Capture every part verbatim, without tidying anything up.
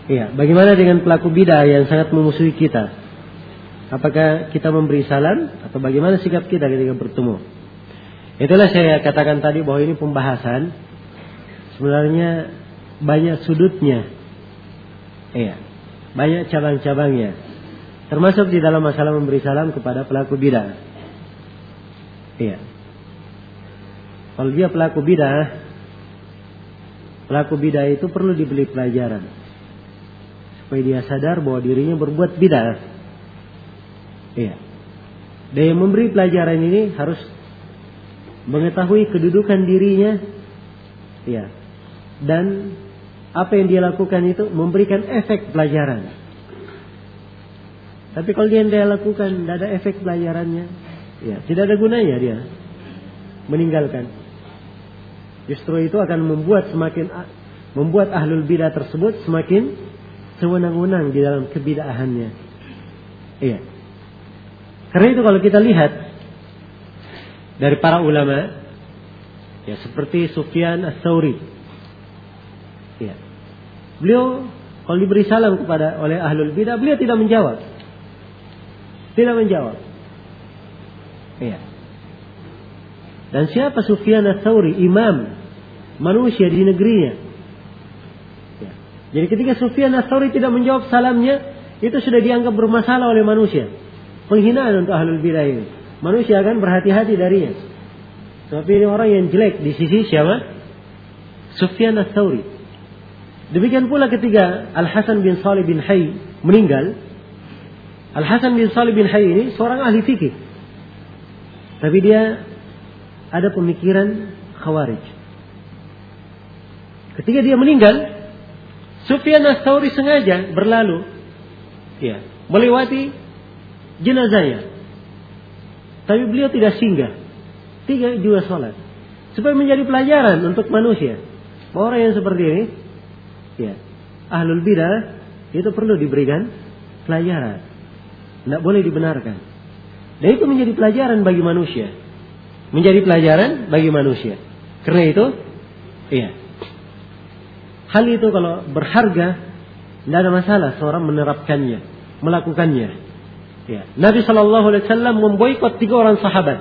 Iya, bagaimana dengan pelaku bid'ah yang sangat memusuhi kita? Apakah kita memberi salam atau bagaimana sikap kita ketika bertemu? Itulah saya katakan tadi bahwa ini pembahasan sebenarnya banyak sudutnya. Iya, banyak cabang-cabangnya. Termasuk di dalam masalah memberi salam kepada pelaku bid'ah. Iya. Kalau dia pelaku bid'ah, pelaku bid'ah itu perlu diberi pelajaran supaya dia sadar bahwa dirinya berbuat bid'ah. Iya. Dan yang memberi pelajaran ini harus mengetahui kedudukan dirinya. Iya. Dan apa yang dia lakukan itu memberikan efek pelajaran. Tapi kalau dia tidak lakukan, tidak ada efek pelajarannya, ya, tidak ada gunanya dia meninggalkan. Justru itu akan membuat semakin membuat ahlul bidah tersebut semakin sewenang-wenang di dalam kebid'ahannya. Iya. Karena itu kalau kita lihat dari para ulama, ya seperti Sufyan Ats-Tsauri, ya, beliau kalau diberi salam kepada oleh ahlul bidah, beliau tidak menjawab, tidak menjawab. Iya. Dan siapa Sufyan Ats-Tsauri? Imam manusia di negerinya. Jadi ketika Sufyan Ats-Tsauri tidak menjawab salamnya, itu sudah dianggap bermasalah oleh manusia. Penghinaan untuk ahlul bidah ini. Manusia akan berhati-hati darinya. Sebab ini orang yang jelek di sisi siapa? Sufyan Ats-Tsauri. Demikian pula ketika Al-Hasan bin Shalih bin Hayy meninggal. Al-Hasan bin Shalih bin Hayy ini seorang ahli fikih. Tapi dia ada pemikiran Khawarij. Ketika dia meninggal, Sufyan Ats-Tsauri sengaja berlalu, ya, melewati jenazahnya. Tapi beliau tidak singgah, tidak juga sholat, supaya menjadi pelajaran untuk manusia. Orang yang seperti ini, ya, ahlul bidah itu perlu diberikan pelajaran, tidak boleh dibenarkan. Dan itu menjadi pelajaran bagi manusia, menjadi pelajaran bagi manusia. Karena itu, iya. Hal itu kalau berharga, tidak ada masalah seorang menerapkannya, melakukannya. Ya. Nabi Shallallahu Alaihi Wasallam memboikot tiga orang sahabat,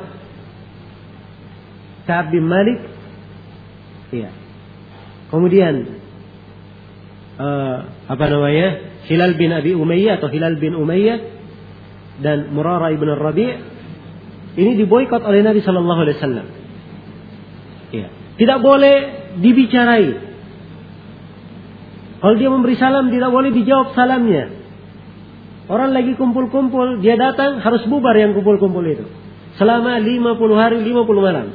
Ka'ab bin Malik, ya. Kemudian uh, apa namanya, Hilal bin Abi Umayyah atau Hilal bin Umayyah dan Murarah ibn Rabi'. Ini diboikot oleh Nabi Shallallahu Alaihi Wasallam. Ya. Tidak boleh dibicarain. Kalau dia memberi salam, tidak boleh dijawab salamnya. Orang lagi kumpul-kumpul, dia datang, harus bubar yang kumpul-kumpul itu. Selama lima puluh hari, lima puluh malam.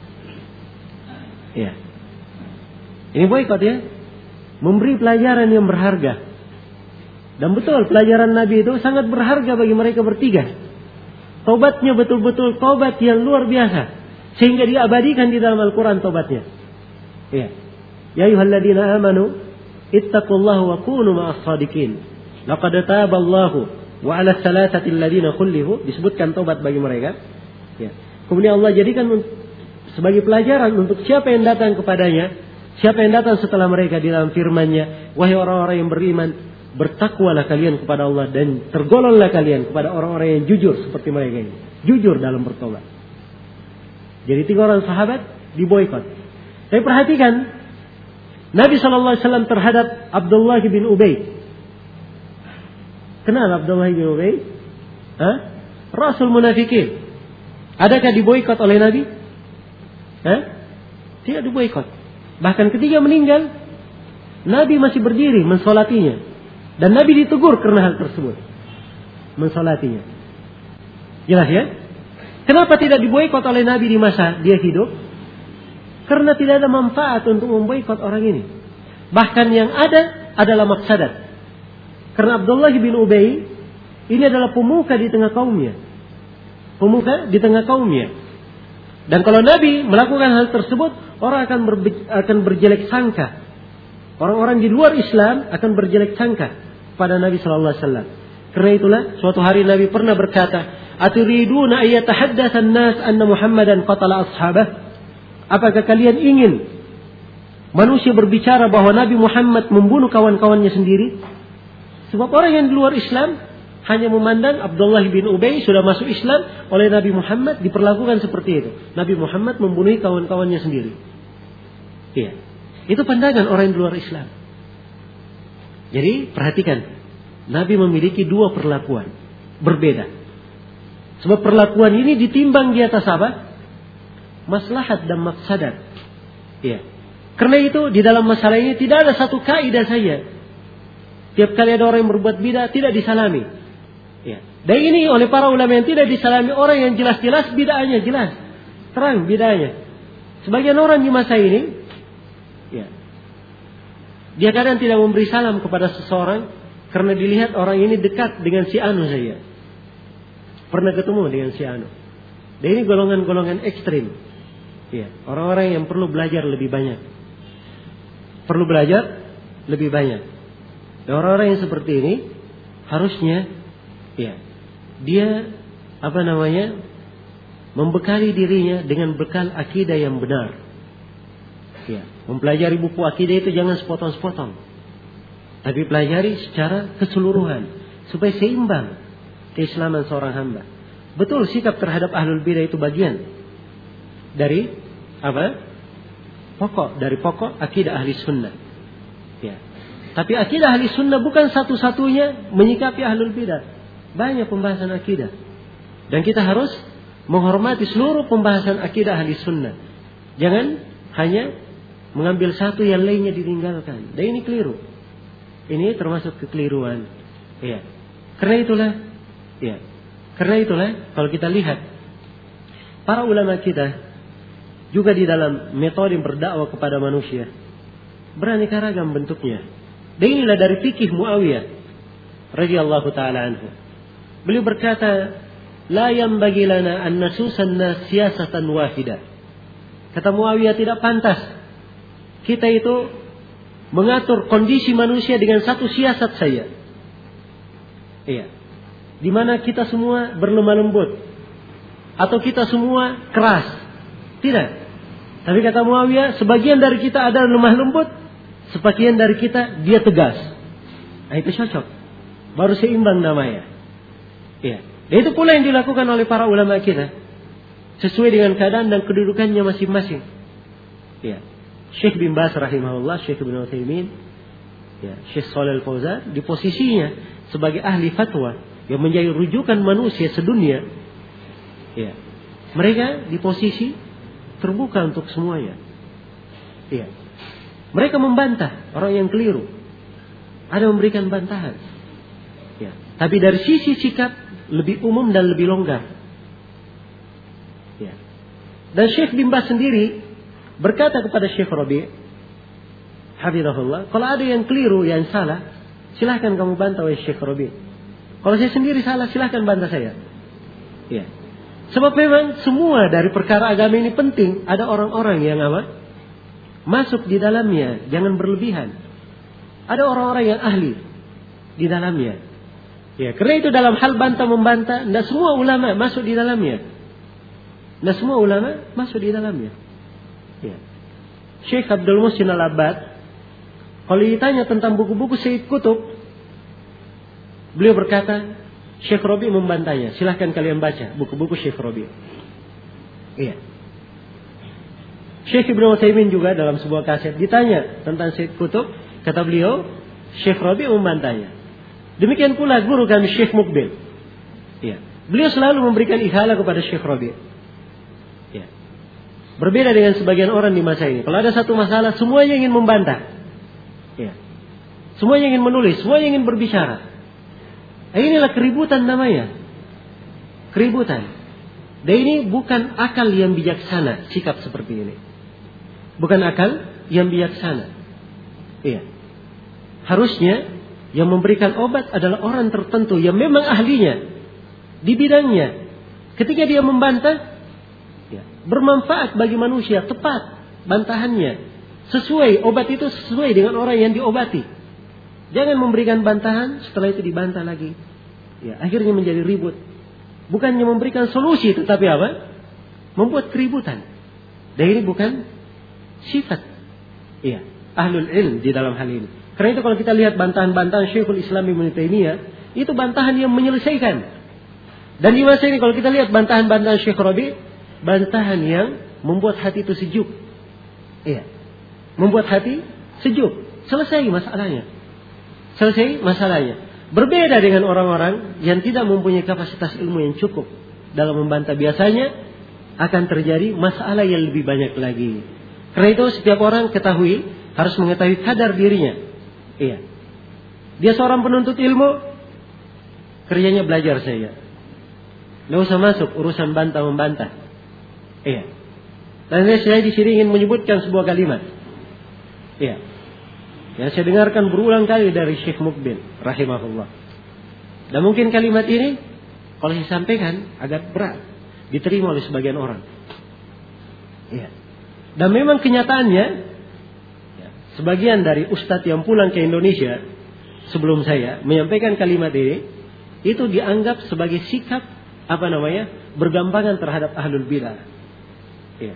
Ya. Ini boikot ya. Memberi pelajaran yang berharga. Dan betul, pelajaran Nabi itu sangat berharga bagi mereka bertiga. Taubatnya betul-betul taubat yang luar biasa. Sehingga diabadikan di dalam Al-Quran taubatnya. Ya. Ya ayyuhalladzina amanu ittaqullaha wa kunu ma'as shadiqin. Laqad taballahu wa 'ala tsalatsati alladziina khullifu, disebutkan taubat bagi mereka. Ya. Kemudian Allah jadikan sebagai pelajaran untuk siapa yang datang kepadanya, siapa yang datang setelah mereka di dalam firman-Nya, wahai orang-orang yang beriman, bertakwalah kalian kepada Allah dan tergolonglah kalian kepada orang-orang yang jujur seperti mereka ini. Jujur dalam bertobat. Jadi tiga orang sahabat diboikot. Tapi perhatikan Nabi shallallahu alaihi wasallam terhadap Abdullah bin Ubay. Kenal Abdullah bin Ubay? Hah? Rasul munafikin. Adakah diboikot oleh Nabi? Hah? Tidak diboikot. Bahkan ketika meninggal, Nabi masih berdiri mensolatinya. Dan Nabi ditegur karena hal tersebut. Mensolatinya. Jelas ya? Kenapa tidak diboikot oleh Nabi di masa dia hidup? Karena tidak ada manfaat untuk memboikot orang ini. Bahkan yang ada adalah mafsadat. Karena Abdullah bin Ubay ini adalah pemuka di tengah kaumnya. Pemuka di tengah kaumnya. Dan kalau Nabi melakukan hal tersebut, orang akan, berbe- akan berjelek sangka. Orang-orang di luar Islam akan berjelek sangka pada Nabi Sallallahu Alaihi Wasallam. Karena itulah suatu hari Nabi pernah berkata, "Aturiduna ayyatahaddatsa an-nas anna Muhammadan qatala ashabah?" Apakah kalian ingin manusia berbicara bahwa Nabi Muhammad membunuh kawan-kawannya sendiri? Sebab orang yang di luar Islam hanya memandang Abdullah bin Ubay sudah masuk Islam oleh Nabi Muhammad, diperlakukan seperti itu. Nabi Muhammad membunuh kawan-kawannya sendiri. Iya. Itu pandangan orang yang di luar Islam. Jadi perhatikan, Nabi memiliki dua perlakuan berbeda. Sebab perlakuan ini ditimbang di atas apa? Maslahat dan mafsadat. Iya. Karena itu di dalam masalah ini tidak ada satu kaidah saja. Tiap kali ada orang yang berbuat bidah tidak disalami. Ya. Dan ini oleh para ulama yang tidak disalami orang yang jelas-jelas bid'ahnya jelas, terang bid'ahnya. Sebagian orang di masa ini, ya, dia kadang tidak memberi salam kepada seseorang karena dilihat orang ini dekat dengan si anu saja. Pernah ketemu dengan si anu. Dan ini golongan-golongan ekstrim. Ya, orang-orang yang perlu belajar lebih banyak. Perlu belajar lebih banyak. Dan orang-orang yang seperti ini harusnya, ya, dia apa namanya, membekali dirinya dengan bekal akidah yang benar. Ya, mempelajari buku akidah itu jangan sepotong-sepotong, tapi pelajari secara keseluruhan supaya seimbang keislaman seorang hamba. Betul, sikap terhadap ahlul bidah itu bagian dari apa? Pokok dari pokok akidah ahli sunnah. Ya. Tapi akidah ahli sunnah bukan satu-satunya menyikapi ahlul bidah. Banyak pembahasan akidah. Dan kita harus menghormati seluruh pembahasan akidah ahli sunnah. Jangan hanya mengambil satu yang lainnya ditinggalkan. Dan ini keliru. Ini termasuk kekeliruan. Ya. Karena itulah, ya. Karena itulah kalau kita lihat para ulama kita juga di dalam metode berdakwah kepada manusia beraneka ragam bentuknya. Dan inilah dari fikih Muawiyah radhiyallahu taala anhu. Beliau berkata, "La yanbaghi lana an nasusan nas siyasatan wahidah." Kata Muawiyah, tidak pantas kita itu mengatur kondisi manusia dengan satu siasat saja. Iya. Di mana kita semua berlemah lembut atau kita semua keras. Tidak. Tapi kata Muawiyah, sebagian dari kita ada lemah lembut, sebagian dari kita dia tegas. Nah, itu cocok. Baru seimbang namanya. Ya. Dan itu pula yang dilakukan oleh para ulama kita. Sesuai dengan keadaan dan kedudukannya masing-masing. Ya. Syekh bin Baz rahimahullah, Syekh Ibnu Utsaimin, ya, Syekh Shalih Al-Fauzan di posisinya sebagai ahli fatwa yang menjadi rujukan manusia sedunia. Ya. Mereka di posisi terbuka untuk semuanya. Ya. Mereka membantah orang yang keliru. Ada memberikan bantahan. Ya. Tapi dari sisi sikap lebih umum dan lebih longgar. Ya. Dan Syekh bin Baz sendiri berkata kepada Syekh Rabi' hafizahullah, kalau ada yang keliru, yang salah, silahkan kamu bantah oleh Syekh Rabi'. Kalau saya sendiri salah, silahkan bantah saya. Ya. Sebab memang semua dari perkara agama ini penting. Ada orang-orang yang apa? Masuk di dalamnya, jangan berlebihan. Ada orang-orang yang ahli di dalamnya. Ya, karena itu dalam hal bantah membantah, tidak semua ulama masuk di dalamnya. Tidak semua ulama masuk di dalamnya. Ya. Syekh Abdul Muhsin Al-Abbad, kalau ditanya tentang buku-buku Sayyid Qutb, beliau berkata, Syekh Rabi' membantahnya. Silahkan kalian baca buku-buku Syekh Rabi'. Iya. Syekh Ibnu Utsaimin juga dalam sebuah kaset ditanya tentang Sayyid Qutb, kata beliau, Syekh Rabi' membantahnya. Demikian pula guru kami Syekh Mukbil. Iya. Beliau selalu memberikan ihala kepada Syekh Rabi'. Iya. Berbeda dengan sebagian orang di masa ini. Kalau ada satu masalah, semuanya ingin membantah. Iya. Semuanya ingin menulis, semuanya ingin berbicara. Nah, inilah keributan namanya. Keributan. Dan ini bukan akal yang bijaksana, sikap seperti ini. Bukan akal yang bijaksana. Iya. Harusnya yang memberikan obat adalah orang tertentu yang memang ahlinya di bidangnya. Ketika dia membantah, ya, bermanfaat bagi manusia, tepat bantahannya. Sesuai, obat itu sesuai dengan orang yang diobati. Jangan memberikan bantahan, setelah itu dibantah lagi. Ya, akhirnya menjadi ribut. Bukannya memberikan solusi, tetapi apa? Membuat keributan. Dan ini bukan sifat, ya, ahlul ilm di dalam hal ini. Karena itu kalau kita lihat bantahan-bantahan Syekhul Islam Ibnu Taimiyah, itu bantahan yang menyelesaikan. Dan di masa ini kalau kita lihat bantahan-bantahan Syekh Rabi, bantahan yang membuat hati itu sejuk. Iya. Membuat hati sejuk. Selesai masalahnya. Selesai masalahnya. Berbeda dengan orang-orang yang tidak mempunyai kapasitas ilmu yang cukup dalam membantah. Biasanya akan terjadi masalah yang lebih banyak lagi. Karena itu setiap orang ketahui, harus mengetahui kadar dirinya. Iya. Dia seorang penuntut ilmu, kerjanya belajar saja. Nggak usah masuk urusan bantah-membantah. Iya. Dan saya di sini ingin menyebutkan sebuah kalimat. Iya. Yang saya dengarkan berulang kali dari Syekh Mukbil rahimahullah. Dan mungkin kalimat ini kalau saya sampaikan agak berat diterima oleh sebagian orang. Iya. Dan memang kenyataannya, ya, sebagian dari ustadz yang pulang ke Indonesia sebelum saya menyampaikan kalimat ini, itu dianggap sebagai sikap apa namanya bergampangan terhadap ahlul bidah. Ya.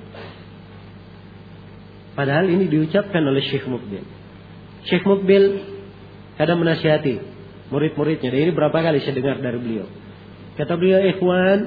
Padahal ini diucapkan oleh Syekh Mukbil. Syekh Mukbil kadang menasihati murid-muridnya. Dan ini berapa kali saya dengar dari beliau. Kata beliau, ikhwan,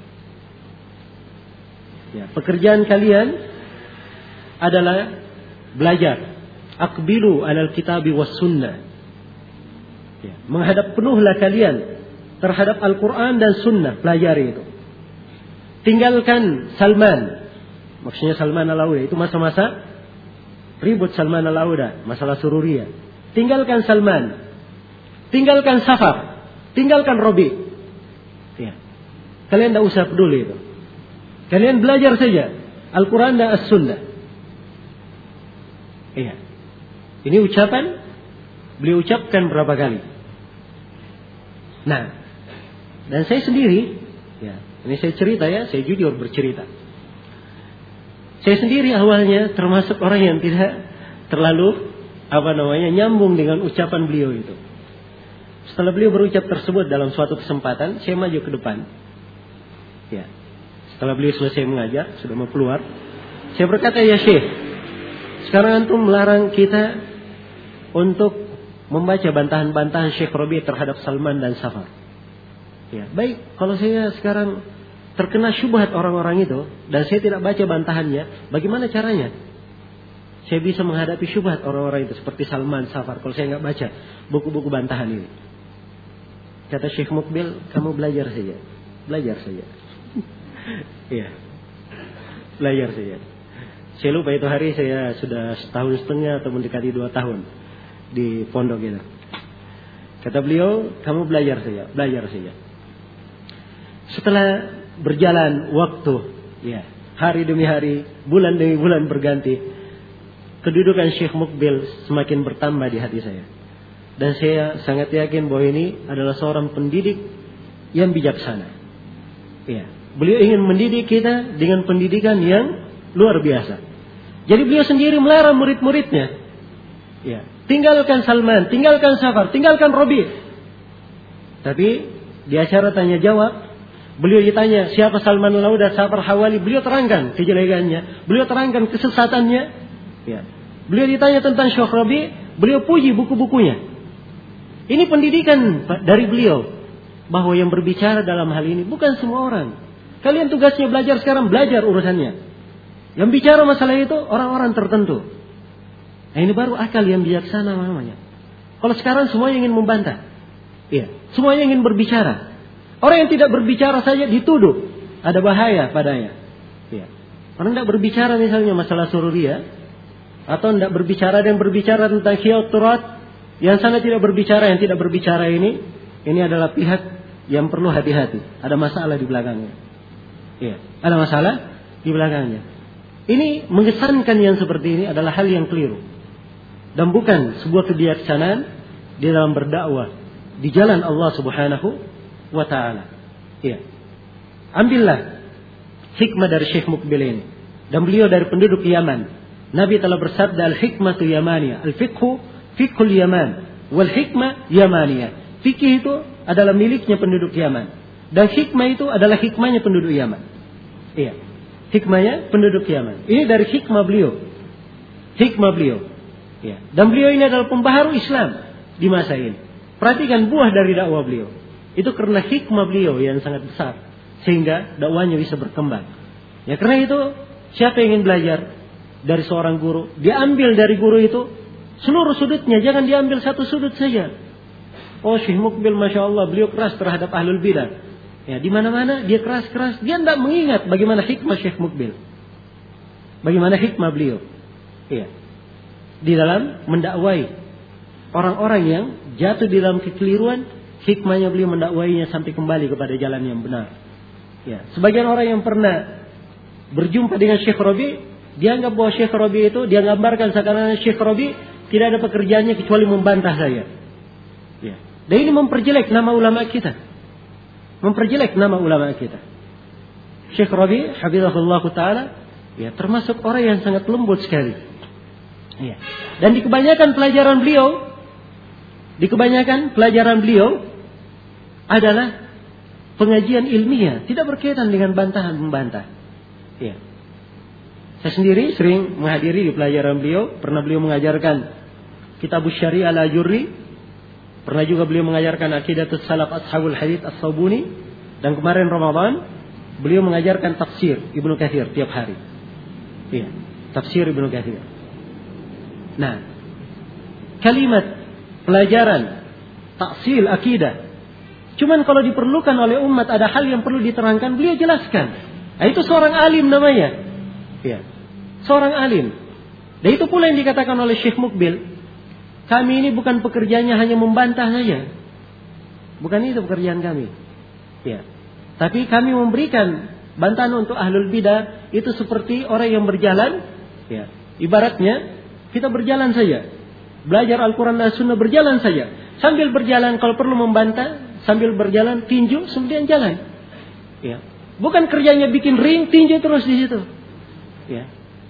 ya, pekerjaan kalian adalah belajar. Aqbilu alal kitabi was sunnah. Ya, menghadap penuhlah kalian terhadap Al-Quran dan Sunnah. Pelajari itu. Tinggalkan Salman. Maksudnya Salman Al-Auda. Itu masa-masa ribut Salman Al-Auda. Masalah sururiyah. Tinggalkan Salman. Tinggalkan Safar. Tinggalkan Robi. Ya. Kalian tidak usah peduli itu. Kalian belajar saja Al-Quran dan As-Sunnah. Iya. Ini ucapan beliau ucapkan berapa kali. Nah, dan saya sendiri, ya, ini saya cerita ya, saya jujur bercerita. Saya sendiri awalnya termasuk orang yang tidak terlalu apa namanya nyambung dengan ucapan beliau itu. Setelah beliau berucap tersebut dalam suatu kesempatan, saya maju ke depan. Ya. Setelah beliau selesai mengajar, sudah mau keluar, saya berkata, ya Syekh, sekarang antum melarang kita untuk membaca bantahan-bantahan Syekh Rabi terhadap Salman dan Safar. Ya, baik, kalau saya sekarang terkena syubhat orang-orang itu dan saya tidak baca bantahannya, bagaimana caranya? Saya bisa menghadapi syubhat orang-orang itu seperti Salman, Safar kalau saya nggak baca buku-buku bantahan ini. Kata Syekh Mukbil, kamu belajar saja, belajar saja. Iya, belajar saja. Saya lupa itu hari saya sudah setahun setengah atau mendekati dua tahun di pondok itu. Kata beliau, kamu belajar saja, belajar saja. Setelah berjalan waktu, ya, hari demi hari, bulan demi bulan berganti, kedudukan Syekh Mukbil semakin bertambah di hati saya. Dan saya sangat yakin bahwa ini adalah seorang pendidik yang bijaksana. Ya, beliau ingin mendidik kita dengan pendidikan yang luar biasa. Jadi beliau sendiri melarang murid-muridnya, ya, tinggalkan Salman, tinggalkan Safar, tinggalkan Robi. Tapi di acara tanya jawab, beliau ditanya siapa Salman Al-Auda, Safar Hawali, beliau terangkan kejelekannya, beliau terangkan kesesatannya. Ya. Beliau ditanya tentang Syekh Rabi, beliau puji buku-bukunya. Ini pendidikan dari beliau bahwa yang berbicara dalam hal ini bukan semua orang. Kalian tugasnya belajar sekarang, belajar urusannya. Yang bicara masalah itu orang-orang tertentu. Nah, ini baru akal yang bijaksana namanya. Kalau sekarang semuanya ingin membantah. Iya, semuanya ingin berbicara. Orang yang tidak berbicara saja dituduh ada bahaya padanya. Iya. Orang tidak berbicara misalnya masalah sururiyah, atau tidak berbicara dan berbicara tentang khiyaturat, yang sana tidak berbicara, yang tidak berbicara ini, ini adalah pihak yang perlu hati-hati. Ada masalah di belakangnya. Iya, ada masalah di belakangnya. Ini mengesankan yang seperti ini adalah hal yang keliru. Dan bukan sebuah kebijaksanaan di dalam berdakwah di jalan Allah Subhanahu wa ta'ala. Iya. Ambillah hikmah dari Syekh Mukbil ini. Dan beliau dari penduduk Yaman. Nabi telah bersabda, al-hikmatu yamaniyah, al-fiqhu fiqhul Yaman, wal hikmah yamaniyah. Fikih itu adalah miliknya penduduk Yaman. Dan hikmah itu adalah hikmahnya penduduk Yaman. Iya. Hikmahnya penduduk Yaman. Ini dari hikmah beliau. Hikmah beliau. Ya. Dan beliau ini adalah pembaharu Islam di masa ini. Perhatikan buah dari dakwah beliau. Itu karena hikmah beliau yang sangat besar. Sehingga dakwahnya bisa berkembang. Ya, karena itu siapa yang ingin belajar dari seorang guru, diambil dari guru itu seluruh sudutnya. Jangan diambil satu sudut saja. Oh, Syekh Mukbil Masya Allah beliau keras terhadap ahlul bidah. Ya, di mana-mana dia keras-keras. Dia tidak mengingat bagaimana hikmah Syekh Mukbil. Bagaimana hikmah beliau. Ya. Di dalam mendakwai orang-orang yang jatuh di dalam kekeliruan, hikmahnya beliau mendakwainya sampai kembali kepada jalan yang benar. Ya, sebagian orang yang pernah berjumpa dengan Syekh Rabi, dianggap bahwa Syekh Rabi itu, dia gambarkan seakan-akan Syekh Rabi tidak ada pekerjaannya kecuali membantah saya. Ya. Dan ini memperjelek nama ulama kita. Memperjelek nama ulama kita. Syekh Rabi, hafizahullah ta'ala, ya, termasuk orang yang sangat lembut sekali. Ya. Dan di kebanyakan pelajaran beliau, di kebanyakan pelajaran beliau adalah pengajian ilmiah, tidak berkaitan dengan bantahan membantah. Ya. Saya sendiri sering menghadiri di pelajaran beliau, pernah beliau mengajarkan Kitabus Syariah al-Ajurri, pernah juga beliau mengajarkan Aqidatus Salaf Ashabul Hadits As-Sabuni, dan kemarin Ramadan beliau mengajarkan tafsir Ibnu Katsir tiap hari. Ya, tafsir Ibnu Katsir. Nah, kalimat pelajaran taksil akidah, cuman kalau diperlukan oleh umat ada hal yang perlu diterangkan, beliau jelaskan. Nah, itu seorang alim namanya. Ya, seorang alim. Dan itu pula yang dikatakan oleh Syekh Mukbil. Kami ini bukan pekerjaannya hanya membantah saja. Bukan itu pekerjaan kami. Ya. Tapi kami memberikan bantahan untuk ahlul bidah itu seperti orang yang berjalan. Ya. Ibaratnya kita berjalan saja. Belajar Al-Quran dan Sunnah berjalan saja. Sambil berjalan kalau perlu membantah, sambil berjalan tinju, kemudian jalan. Ya. Bukan kerjanya bikin ring, tinju terus di situ. Ya.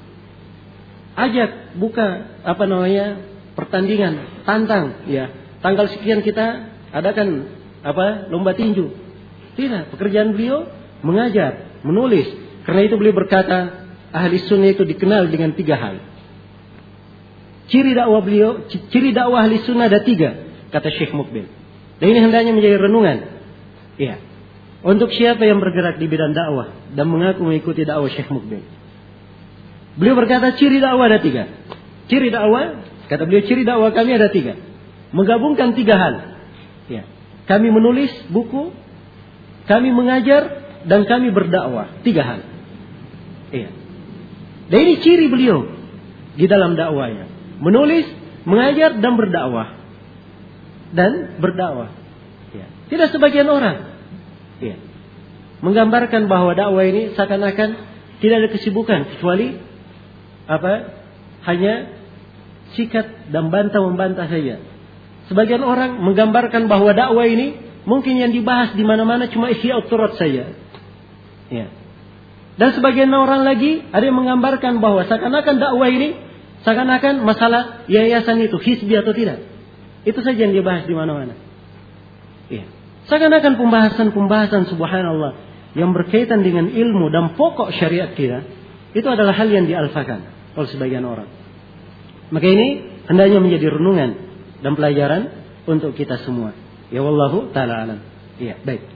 Ajak, buka apa namanya pertandingan, tantang. Ya. Tanggal sekian kita adakan apa lomba tinju. Tidak, pekerjaan beliau mengajar, menulis. Karena itu beliau berkata, ahli sunnah itu dikenal dengan tiga hal. Ciri dakwah beliau, ciri dakwah ahli sunnah ada tiga, kata Syekh Mukbil. Dan ini hendaknya menjadi renungan. Ya. Untuk siapa yang bergerak di bidang dakwah dan mengaku mengikuti dakwah Syekh Mukbil. Beliau berkata ciri dakwah ada tiga. Ciri dakwah, kata beliau ciri dakwah kami ada tiga. Menggabungkan tiga hal. Ya. Kami menulis buku, kami mengajar, dan kami berdakwah. Tiga hal. Ya. Dan ini ciri beliau di dalam dakwahnya. Menulis, mengajar, dan berdakwah. Dan berdakwah. Ya. Tidak sebagian orang. Ya. Menggambarkan bahwa dakwah ini seakan-akan tidak ada kesibukan. Kecuali apa? Hanya sikat dan bantah-membantah saja. Sebagian orang menggambarkan bahwa dakwah ini mungkin yang dibahas di mana-mana cuma isi autorat saja. Ya. Dan sebagian orang lagi ada yang menggambarkan bahwa seakan-akan dakwah ini seakan-akan masalah yayasan itu hizbi atau tidak. Itu saja yang dibahas di mana-mana. Ya. Seakan-akan pembahasan-pembahasan subhanallah yang berkaitan dengan ilmu dan pokok syariat kita, itu adalah hal yang dialfakan oleh sebagian orang. Maka ini hendaknya menjadi renungan dan pelajaran untuk kita semua. Ya wallahu ta'ala alam. Iya, baik.